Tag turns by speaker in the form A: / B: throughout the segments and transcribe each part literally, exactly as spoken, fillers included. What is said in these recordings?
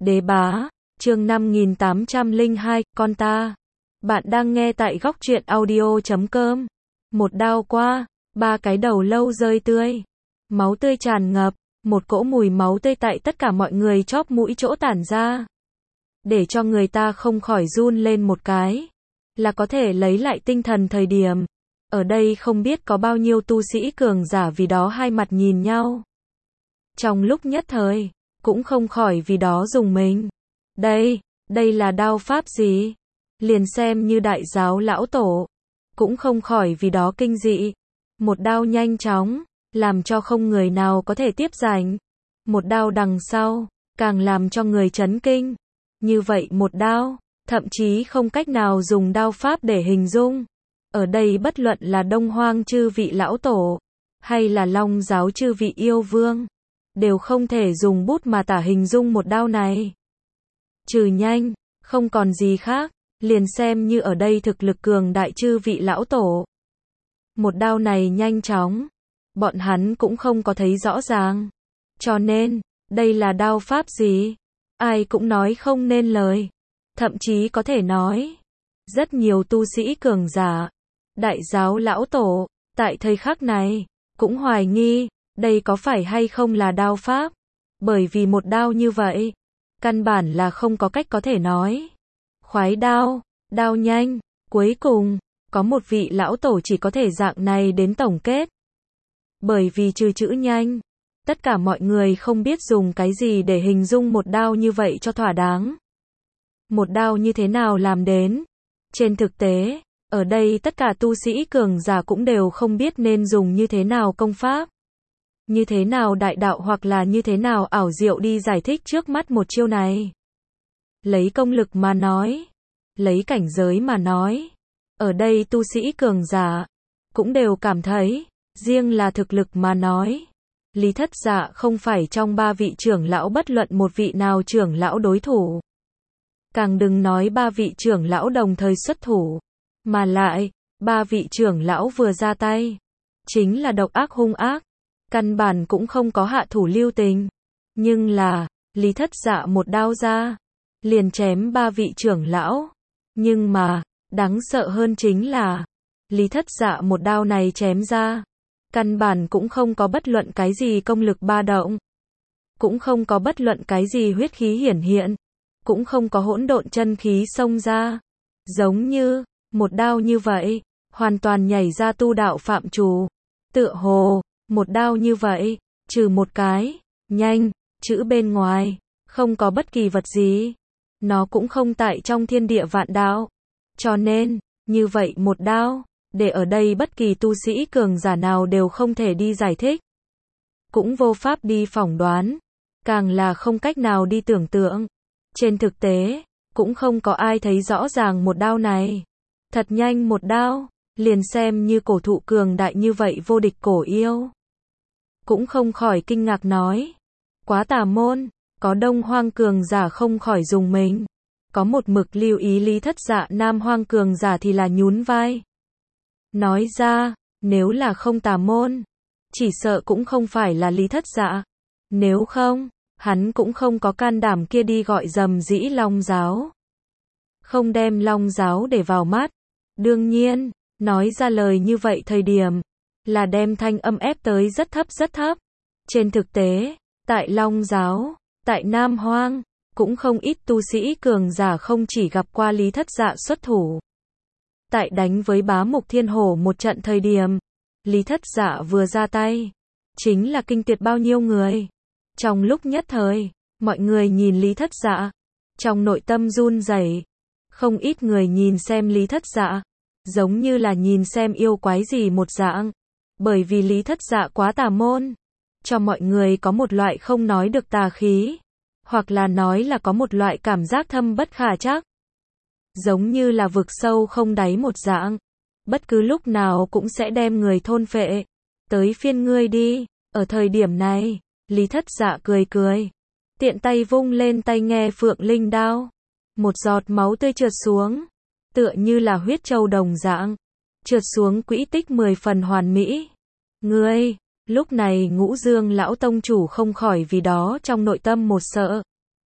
A: Đế bá, chương năm nghìn tám trăm lẻ hai, con ta. Bạn đang nghe tại góc truyện audio chấm com. Một đao qua, ba cái đầu lâu rơi tươi. Máu tươi tràn ngập, một cỗ mùi máu tươi tại tất cả mọi người chóp mũi chỗ tản ra. Để cho người ta không khỏi run lên một cái. Là có thể lấy lại tinh thần thời điểm. Ở đây không biết có bao nhiêu tu sĩ cường giả vì đó hai mặt nhìn nhau. Trong lúc nhất thời, cũng không khỏi vì đó dùng mình. Đây, đây là đao pháp gì? Liền xem như đại giáo lão tổ. Cũng không khỏi vì đó kinh dị. Một đao nhanh chóng, làm cho không người nào có thể tiếp giành. Một đao đằng sau, càng làm cho người chấn kinh. Như vậy một đao, thậm chí không cách nào dùng đao pháp để hình dung. Ở đây bất luận là Đông Hoang chư vị lão tổ, hay là Long giáo chư vị yêu vương, đều không thể dùng bút mà tả hình dung một đao này. Trừ nhanh, không còn gì khác, liền xem như ở đây thực lực cường đại chư vị lão tổ. Một đao này nhanh chóng, bọn hắn cũng không có thấy rõ ràng. Cho nên, đây là đao pháp gì? Ai cũng nói không nên lời. Thậm chí có thể nói, rất nhiều tu sĩ cường giả, đại giáo lão tổ, tại thời khắc này, cũng hoài nghi, đây có phải hay không là đao pháp. Bởi vì một đao như vậy, căn bản là không có cách có thể nói. Khoái đao, đao nhanh, cuối cùng, có một vị lão tổ chỉ có thể dạng này đến tổng kết. Bởi vì trừ chữ nhanh, tất cả mọi người không biết dùng cái gì để hình dung một đao như vậy cho thỏa đáng. Một đao như thế nào làm đến? Trên thực tế, ở đây tất cả tu sĩ cường giả cũng đều không biết nên dùng như thế nào công pháp. Như thế nào đại đạo hoặc là như thế nào ảo diệu đi giải thích trước mắt một chiêu này. Lấy công lực mà nói, lấy cảnh giới mà nói, ở đây tu sĩ cường giả, cũng đều cảm thấy, riêng là thực lực mà nói. Lý Thất Dạ không phải trong ba vị trưởng lão bất luận một vị nào trưởng lão đối thủ. Càng đừng nói ba vị trưởng lão đồng thời xuất thủ. Mà lại, ba vị trưởng lão vừa ra tay, chính là độc ác hung ác. Căn bản cũng không có hạ thủ lưu tình. Nhưng là, Lý Thất Dạ một đao ra, liền chém ba vị trưởng lão. Nhưng mà, đáng sợ hơn chính là, Lý Thất Dạ một đao này chém ra, căn bản cũng không có bất luận cái gì công lực ba động. Cũng không có bất luận cái gì huyết khí hiển hiện. Cũng không có hỗn độn chân khí xông ra. Giống như, một đao như vậy, hoàn toàn nhảy ra tu đạo phạm trù. Tựa hồ, một đao như vậy, trừ một cái, nhanh, chữ bên ngoài, không có bất kỳ vật gì. Nó cũng không tại trong thiên địa vạn đạo. Cho nên, như vậy một đao, để ở đây bất kỳ tu sĩ cường giả nào đều không thể đi giải thích. Cũng vô pháp đi phỏng đoán. Càng là không cách nào đi tưởng tượng. Trên thực tế, cũng không có ai thấy rõ ràng một đao này. Thật nhanh một đao, liền xem như cổ thụ cường đại như vậy vô địch cổ yêu. Cũng không khỏi kinh ngạc nói. Quá tà môn, có Đông Hoang cường giả không khỏi dùng mình. Có một mực lưu ý Lý Thất Dạ Nam Hoang cường giả thì là nhún vai. Nói ra, nếu là không tà môn, chỉ sợ cũng không phải là Lý Thất Dạ. Nếu không, hắn cũng không có can đảm kia đi gọi dầm dĩ Long giáo. Không đem Long giáo để vào mắt. Đương nhiên, nói ra lời như vậy thời điểm, là đem thanh âm ép tới rất thấp rất thấp. Trên thực tế, tại Long giáo, tại Nam Hoang, cũng không ít tu sĩ cường giả không chỉ gặp qua Lý Thất Dạ xuất thủ. Tại đánh với Bá Mục Thiên Hổ một trận thời điểm, Lý Thất Dạ vừa ra tay, chính là kinh tuyệt bao nhiêu người. Trong lúc nhất thời, mọi người nhìn Lý Thất Dạ, trong nội tâm run rẩy. Không ít người nhìn xem Lý Thất Dạ, giống như là nhìn xem yêu quái gì một dạng. Bởi vì Lý Thất Dạ quá tà môn, cho mọi người có một loại không nói được tà khí, hoặc là nói là có một loại cảm giác thâm bất khả trắc. Giống như là vực sâu không đáy một dạng, bất cứ lúc nào cũng sẽ đem người thôn phệ. Tới phiên ngươi đi. Ở thời điểm này, Lý Thất Dạ cười cười, tiện tay vung lên tay nghe Phượng Linh đao. Một giọt máu tươi trượt xuống, tựa như là huyết châu đồng dạng, trượt xuống quỹ tích mười phần hoàn mỹ. Ngươi, lúc này Ngũ Dương lão tông chủ không khỏi vì đó trong nội tâm một sợ.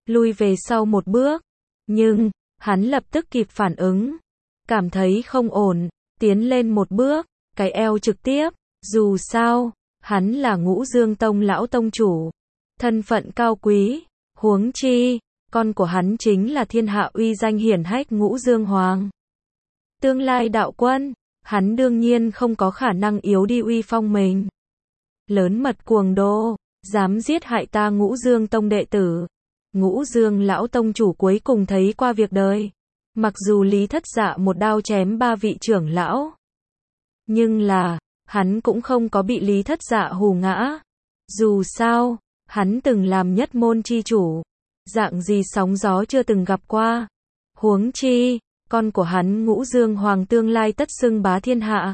A: lui về sau một bước. Nhưng, hắn lập tức kịp phản ứng. Cảm thấy không ổn, tiến lên một bước, cái eo trực tiếp. Dù sao, hắn là Ngũ Dương Tông lão tông chủ. Thân phận cao quý, huống chi, con của hắn chính là thiên hạ uy danh hiển hách Ngũ Dương Hoàng. Tương lai đạo quân, hắn đương nhiên không có khả năng yếu đi uy phong mình. Lớn mật cuồng đô, dám giết hại ta Ngũ Dương Tông đệ tử. Ngũ Dương lão tông chủ cuối cùng thấy qua việc đời. Mặc dù Lý Thất Dạ một đao chém ba vị trưởng lão, nhưng là, hắn cũng không có bị Lý Thất Dạ hù ngã. Dù sao, hắn từng làm nhất môn chi chủ. Dạng gì sóng gió chưa từng gặp qua. Huống chi, con của hắn Ngũ Dương Hoàng tương lai tất xưng bá thiên hạ.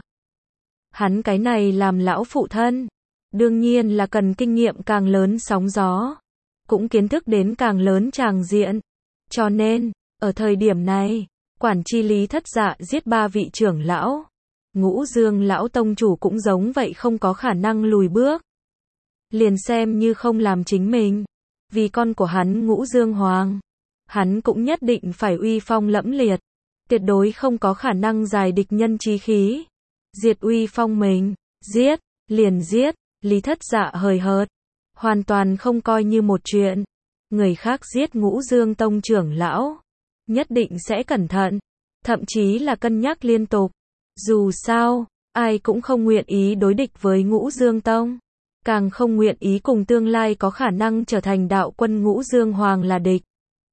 A: Hắn cái này làm lão phụ thân, đương nhiên là cần kinh nghiệm càng lớn sóng gió, cũng kiến thức đến càng lớn tràng diện. Cho nên, ở thời điểm này, quản chi Lý Thất Dạ giết ba vị trưởng lão, Ngũ Dương lão tông chủ cũng giống vậy không có khả năng lùi bước. Liền xem như không làm chính mình, vì con của hắn Ngũ Dương Hoàng, hắn cũng nhất định phải uy phong lẫm liệt, tuyệt đối không có khả năng giải địch nhân chí khí. Diệt uy phong mình, giết, liền giết. Lý Thất Dạ hời hợt, hoàn toàn không coi như một chuyện. Người khác giết Ngũ Dương Tông trưởng lão, nhất định sẽ cẩn thận, thậm chí là cân nhắc liên tục. Dù sao, ai cũng không nguyện ý đối địch với Ngũ Dương Tông, càng không nguyện ý cùng tương lai có khả năng trở thành đạo quân Ngũ Dương Hoàng là địch.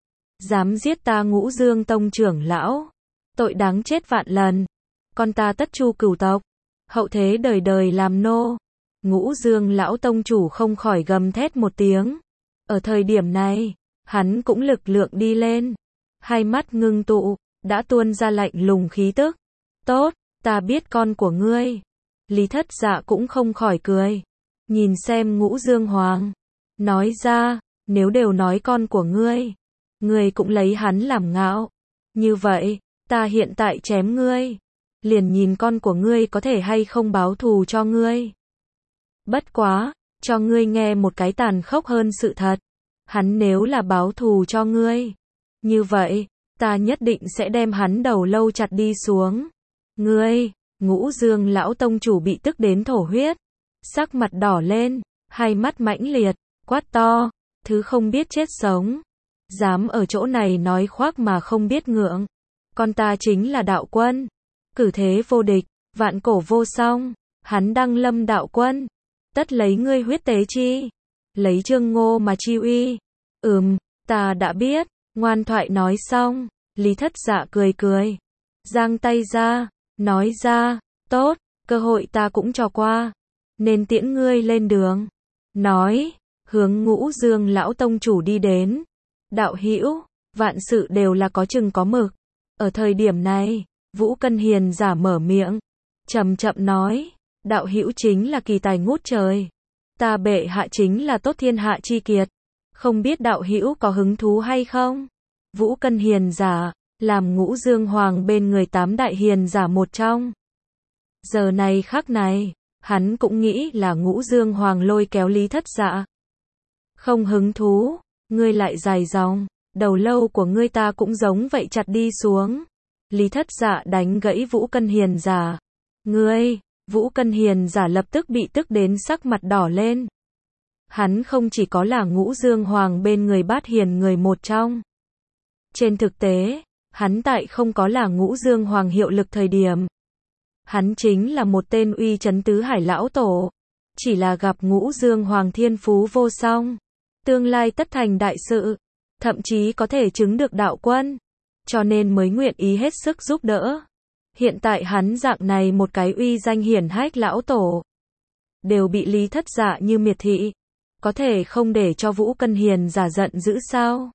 A: Dám giết ta Ngũ Dương Tông trưởng lão, tội đáng chết vạn lần. Con ta tất chu cửu tộc, hậu thế đời đời làm nô. Ngũ Dương lão tông chủ không khỏi gầm thét một tiếng. Ở thời điểm này, hắn cũng lực lượng đi lên, hai mắt ngưng tụ, đã tuôn ra lạnh lùng khí tức. Tốt, ta biết con của ngươi. Lý Thất Dạ cũng không khỏi cười, nhìn xem Ngũ Dương Hoàng, nói ra, nếu đều nói con của ngươi, ngươi cũng lấy hắn làm ngạo. Như vậy, ta hiện tại chém ngươi, liền nhìn con của ngươi có thể hay không báo thù cho ngươi. Bất quá, cho ngươi nghe một cái tàn khốc hơn sự thật. Hắn nếu là báo thù cho ngươi, như vậy, ta nhất định sẽ đem hắn đầu lâu chặt đi xuống. Ngươi, Ngũ Dương lão tông chủ bị tức đến thổ huyết, sắc mặt đỏ lên, hai mắt mãnh liệt, quát to, thứ không biết chết sống, dám ở chỗ này nói khoác mà không biết ngượng. Con ta chính là đạo quân, cử thế vô địch, vạn cổ vô song, hắn đăng lâm đạo quân, tất lấy ngươi huyết tế chi, lấy Trương Ngô mà chi uy. Ừm, ta đã biết. Ngoan thoại nói xong, Lý Thất Dạ cười cười, giang tay ra, nói ra, tốt, cơ hội ta cũng cho qua, nên tiễn ngươi lên đường. Nói, hướng Ngũ Dương lão tông chủ đi đến. Đạo hữu, vạn sự đều là có chừng có mực. Ở thời điểm này, Vũ Cân Hiền giả mở miệng, chậm chậm nói, đạo hữu chính là kỳ tài ngút trời, ta bệ hạ chính là tốt thiên hạ chi kiệt, không biết đạo hữu có hứng thú hay không? Vũ Cân Hiền giả, làm Ngũ Dương Hoàng bên người tám đại hiền giả một trong. Giờ này khắc này, hắn cũng nghĩ là Ngũ Dương Hoàng lôi kéo Lý Thất Dạ. Không hứng thú, ngươi lại dài dòng, đầu lâu của ngươi ta cũng giống vậy chặt đi xuống. Lý Thất Dạ đánh gãy Vũ Cân Hiền giả. Ngươi, Vũ Cân Hiền giả lập tức bị tức đến sắc mặt đỏ lên. Hắn không chỉ có là Ngũ Dương Hoàng bên người bát hiền người một trong. Trên thực tế, hắn tại không có là Ngũ Dương Hoàng hiệu lực thời điểm. Hắn chính là một tên uy chấn tứ hải lão tổ. Chỉ là gặp Ngũ Dương Hoàng thiên phú vô song, tương lai tất thành đại sự, thậm chí có thể chứng được đạo quân, cho nên mới nguyện ý hết sức giúp đỡ. Hiện tại hắn dạng này một cái uy danh hiển hách lão tổ, đều bị Lý Thất Dạ như miệt thị, có thể không để cho Vũ Cân Hiền giả giận dữ sao?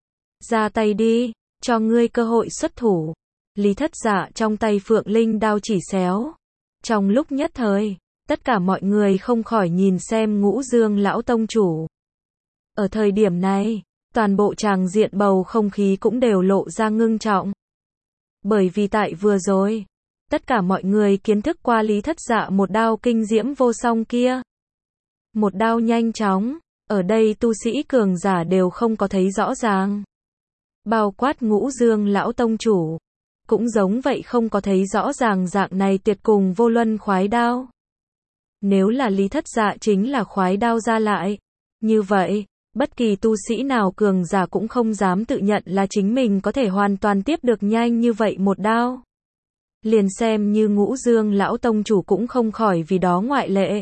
A: Ra tay đi, cho ngươi cơ hội xuất thủ. Lý Thất Dạ trong tay Phượng Linh đao chỉ xéo. Trong lúc nhất thời, tất cả mọi người không khỏi nhìn xem Ngũ Dương lão tông chủ. Ở thời điểm này, toàn bộ tràng diện bầu không khí cũng đều lộ ra ngưng trọng. Bởi vì tại vừa rồi, tất cả mọi người kiến thức qua Lý Thất Dạ một đao kinh diễm vô song kia. Một đao nhanh chóng, Ở đây tu sĩ cường giả đều không có thấy rõ ràng. Bao quát Ngũ Dương lão tông chủ. Cũng giống vậy không có thấy rõ ràng dạng này tuyệt cùng vô luân khoái đao. Nếu là Lý Thất Dạ chính là khoái đao ra lại. Như vậy, bất kỳ tu sĩ nào cường giả cũng không dám tự nhận là chính mình có thể hoàn toàn tiếp được nhanh như vậy một đao. Liền xem như Ngũ Dương lão tông chủ cũng không khỏi vì đó ngoại lệ.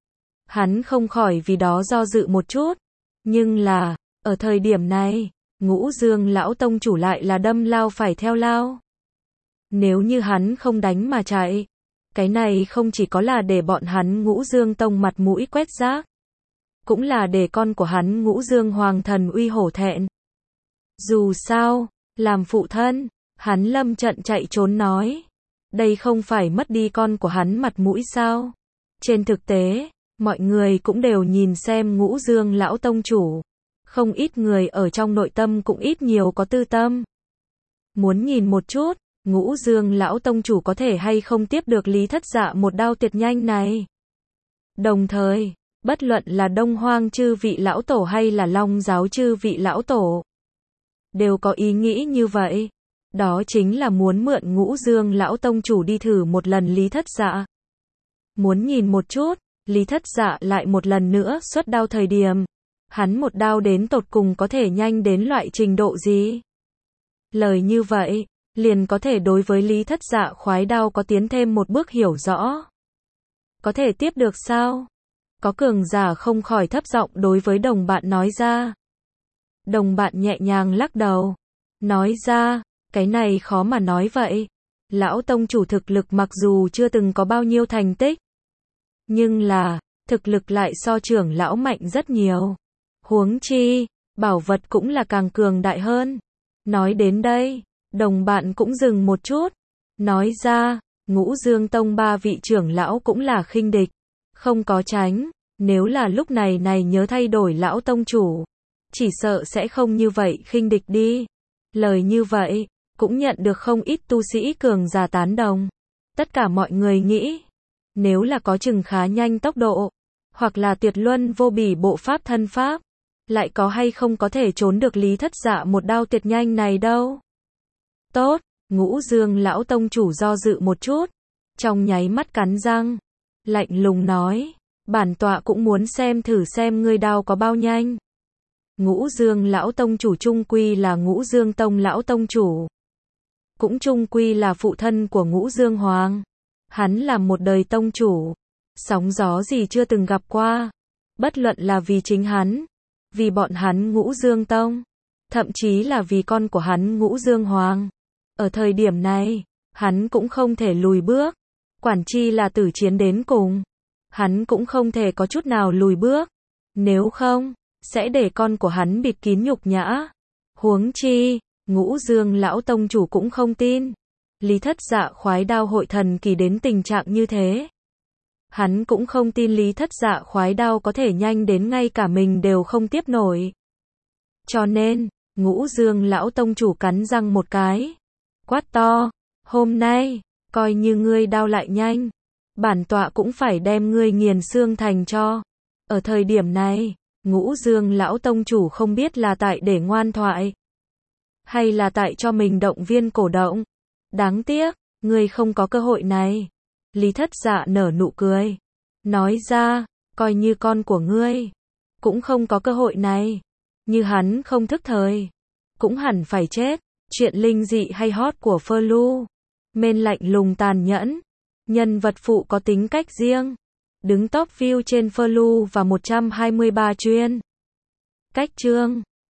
A: Hắn không khỏi vì đó do dự một chút. Nhưng là, ở thời điểm này, Ngũ Dương lão tông chủ lại là đâm lao phải theo lao. Nếu như hắn không đánh mà chạy, cái này không chỉ có là để bọn hắn Ngũ Dương tông mặt mũi quét rác, cũng là để con của hắn Ngũ Dương hoàng thần uy hổ thẹn. Dù sao, làm phụ thân, hắn lâm trận chạy trốn nói, đây không phải mất đi con của hắn mặt mũi sao? Trên thực tế, mọi người cũng đều nhìn xem Ngũ Dương lão tông chủ, không ít người ở trong nội tâm cũng ít nhiều có tư tâm. Muốn nhìn một chút, Ngũ Dương lão tông chủ có thể hay không tiếp được Lý Thất Dạ một đao tuyệt nhanh này. Đồng thời, bất luận là Đông Hoang chư vị lão tổ hay là Long giáo chư vị lão tổ, đều có ý nghĩ như vậy. Đó chính là muốn mượn Ngũ Dương lão tông chủ đi thử một lần Lý Thất Dạ. Muốn nhìn một chút, Lý Thất Dạ lại một lần nữa xuất đao thời điểm, hắn một đao đến tột cùng có thể nhanh đến loại trình độ gì. Lời như vậy, liền có thể đối với Lý Thất Dạ khoái đao có tiến thêm một bước hiểu rõ. Có thể tiếp được sao? Có cường giả không khỏi thấp giọng đối với đồng bạn nói ra. Đồng bạn nhẹ nhàng lắc đầu, nói ra, cái này khó mà nói vậy. Lão tông chủ thực lực mặc dù chưa từng có bao nhiêu thành tích, nhưng là, thực lực lại so trưởng lão mạnh rất nhiều. Huống chi, bảo vật cũng là càng cường đại hơn. Nói đến đây, đồng bạn cũng dừng một chút, nói ra, Ngũ Dương tông ba vị trưởng lão cũng là khinh địch, không có tránh, nếu là lúc này này nhớ thay đổi lão tông chủ, chỉ sợ sẽ không như vậy khinh địch đi. Lời như vậy, cũng nhận được không ít tu sĩ cường giả tán đồng. Tất cả mọi người nghĩ, nếu là có chừng khá nhanh tốc độ, hoặc là tuyệt luân vô bỉ bộ pháp thân pháp, lại có hay không có thể trốn được Lý Thất Dạ một đao tuyệt nhanh này đâu. Tốt, Ngũ Dương lão tông chủ do dự một chút, trong nháy mắt cắn răng, lạnh lùng nói, bản tọa cũng muốn xem thử xem ngươi đao có bao nhanh. Ngũ Dương lão tông chủ trung quy là Ngũ Dương tông lão tông chủ, cũng trung quy là phụ thân của Ngũ Dương hoàng. Hắn là một đời tông chủ, sóng gió gì chưa từng gặp qua, bất luận là vì chính hắn, vì bọn hắn Ngũ Dương tông, thậm chí là vì con của hắn Ngũ Dương hoàng. Ở thời điểm này, hắn cũng không thể lùi bước, quản chi là tử chiến đến cùng. Hắn cũng không thể có chút nào lùi bước, nếu không, sẽ để con của hắn bịt kín nhục nhã. Huống chi, Ngũ Dương lão tông chủ cũng không tin Lý Thất Dạ khoái đao hội thần kỳ đến tình trạng như thế. Hắn cũng không tin Lý Thất Dạ khoái đao có thể nhanh đến ngay cả mình đều không tiếp nổi. Cho nên, Ngũ Dương lão tông chủ cắn răng một cái, quát to, hôm nay, coi như ngươi đao lại nhanh, bản tọa cũng phải đem ngươi nghiền xương thành cho. Ở thời điểm này, Ngũ Dương lão tông chủ không biết là tại để ngoan thoại, hay là tại cho mình động viên cổ động. Đáng tiếc, ngươi không có cơ hội này. Lý Thất Dạ nở nụ cười, nói ra, coi như con của ngươi, cũng không có cơ hội này. Như hắn không thức thời, cũng hẳn phải chết. Chuyện linh dị hay hot của Flu, men lạnh lùng tàn nhẫn, nhân vật phụ có tính cách riêng, đứng top view trên Flu và một trăm hai mươi ba chuyên. Cách chương